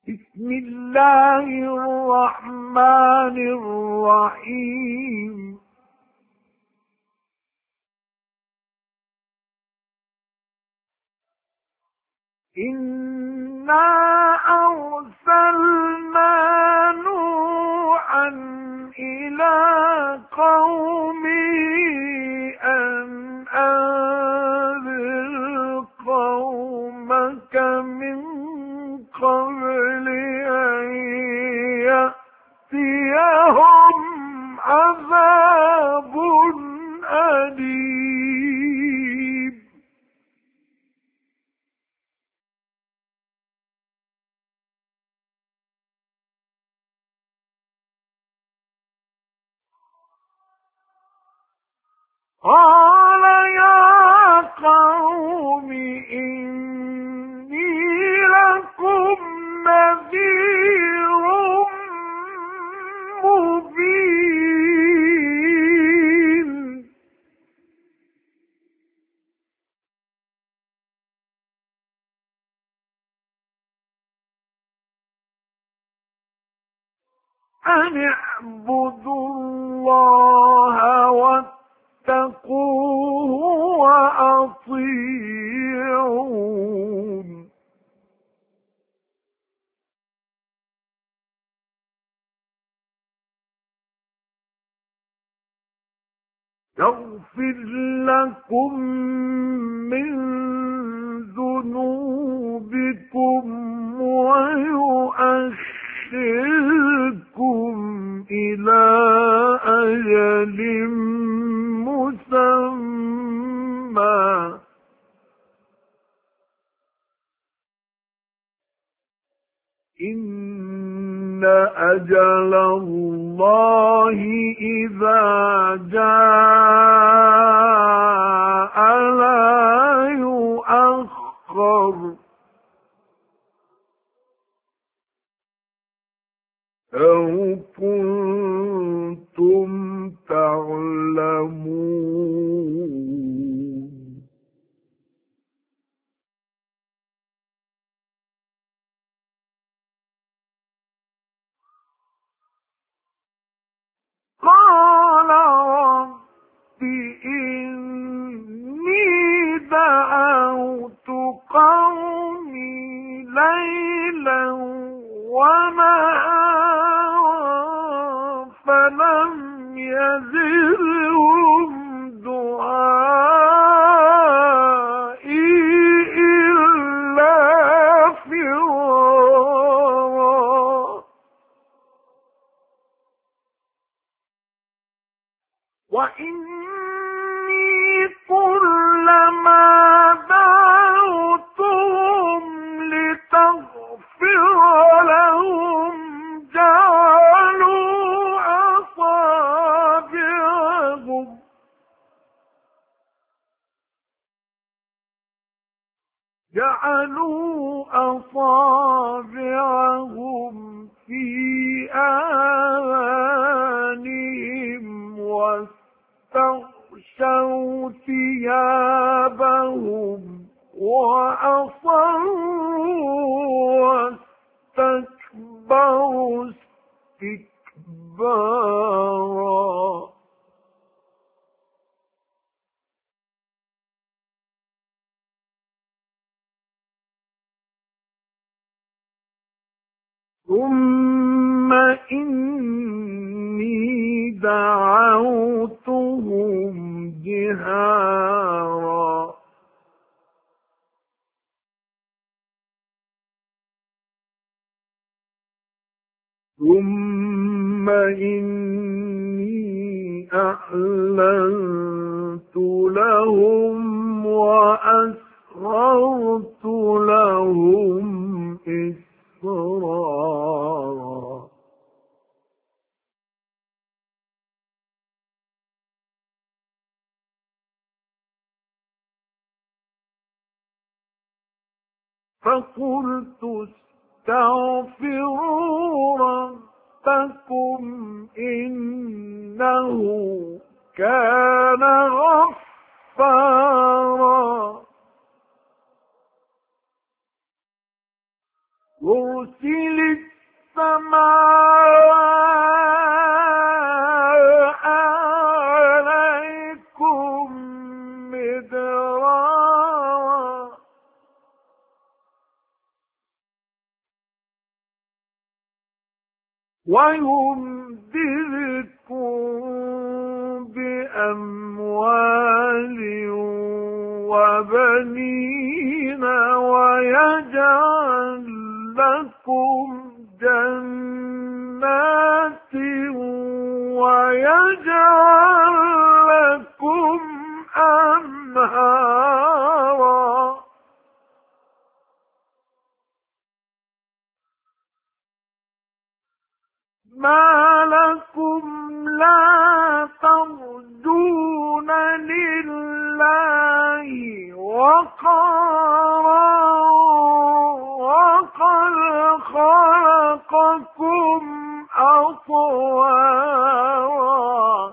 بسم الله الرحمن الرحيم إنا أرسلنا نوحا إلى قومه أن أنذر قومك من قبل أن يأتيهم عذاب أليم قال يا قوم إني لكم نذير مبين أن اعبدوا الله واتقوه وأطيعون يغفر لكم من ذنوبكم ويؤخركم إلى أجل مسمى إن أجل الله إذا جاء لا يؤخر لو كنتم تعلمون قال رب إني دعوت قومي ليلا ونهارا فلم يزدهم دعائي إلا فرارا وإني كلما دعوتهم لتغفر لهم جعلوا أصابعهم في آذانهم واستغشوا ثيابهم وأصروا واستكبروا استكبارا ثم إني دعوتهم جهارا ثم إني أعلنت لهم وأسررت لهم إسرارا فقلت استغفروا ربكم إنه كان غفارا يرسل السماء عليكم مدرارا ويمددكم بأموال وبنين ويجعل لكم جنات ويجعل لكم أنهارا ما لكم لا ترجون لله وقارا وقد خلقكم أطوارا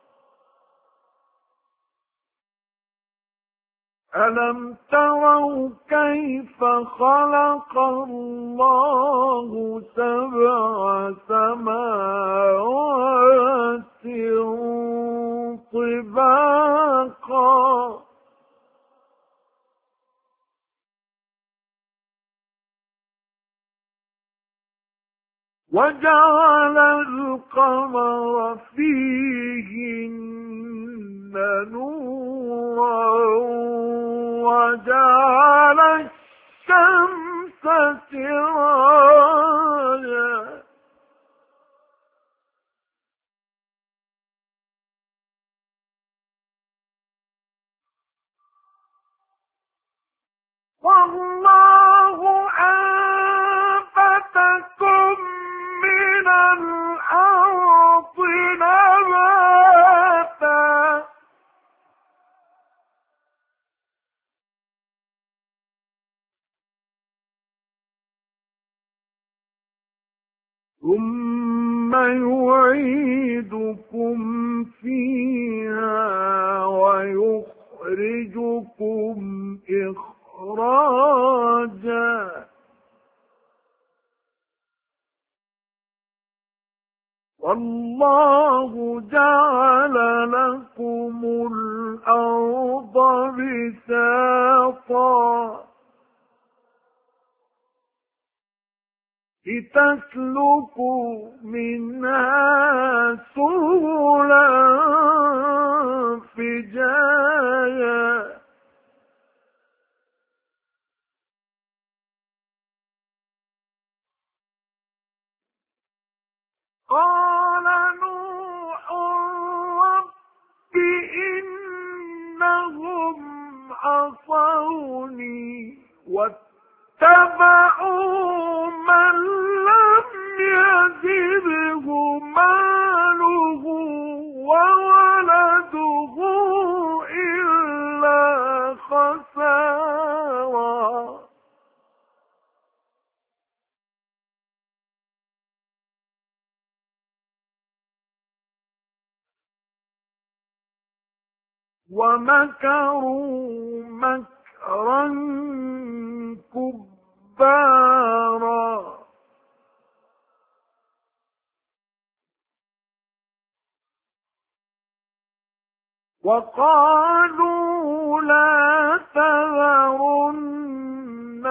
ألم تروا كيف خلق الله سبع سماوات طباقا وجعل القمر فيهن نورا وجعل الشمس سراجا والله أنبتكم من الأرض نباتا ثم يعيدكم فيها ويخرجكم إخراجا والله جعل لكم الأرض بساطا لتسلكوا منها سبلا فجاجا قال نوح رب إنهم عصوني واتبعوا من لم يزده ماله وولده إلا خسارا ومكروا مكرا كبارا وقالوا لا تذرن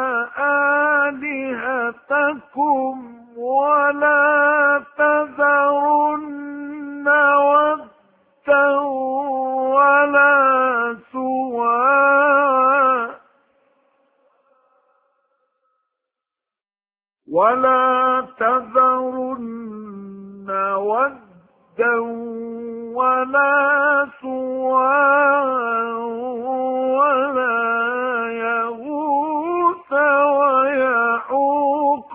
آلهتكم ولا تذرن ودا ولا سواعا ولا تذرن ودا ولا سواعا ولا يغوث ويعوق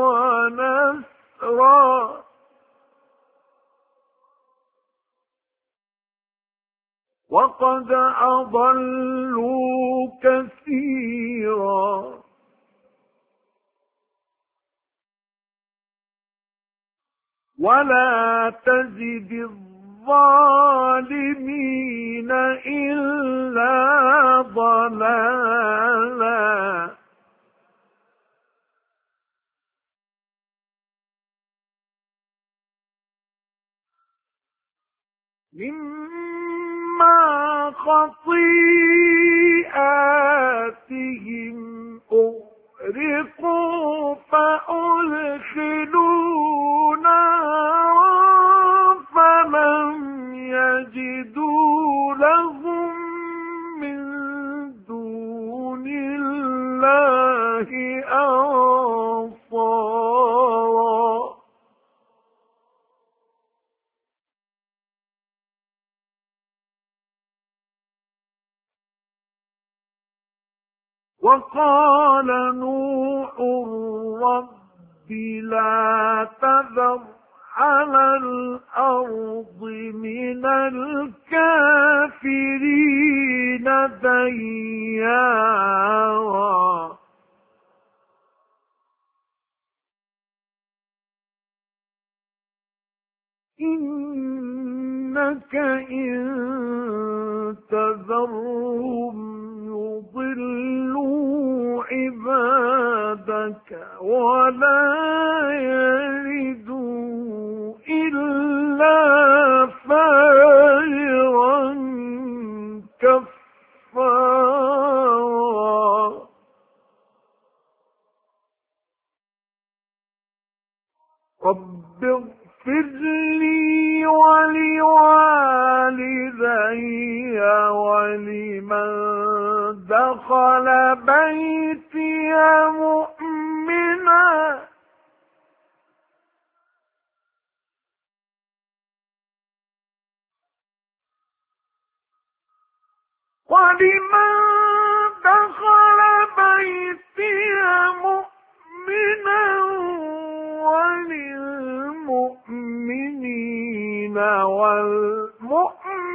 ونسرا وقد أضلوا كثيرا ولا تزد الظالمين إلا ضلالا مما خطيئاتهم أغرقوا فأدخلوا نارا فلم يجدوا لهم من دون الله أنصارا. وقال نوح رب لا تذر على الأرض من الكافرين ديارا إنك إن تذرهم يضلوا عبادك ولا يلدوا إلا فاجرا كفارا. رب اغفر لي ولوالدي ولمن دخل بيتي مؤمنا وللمؤمنين والمؤمنات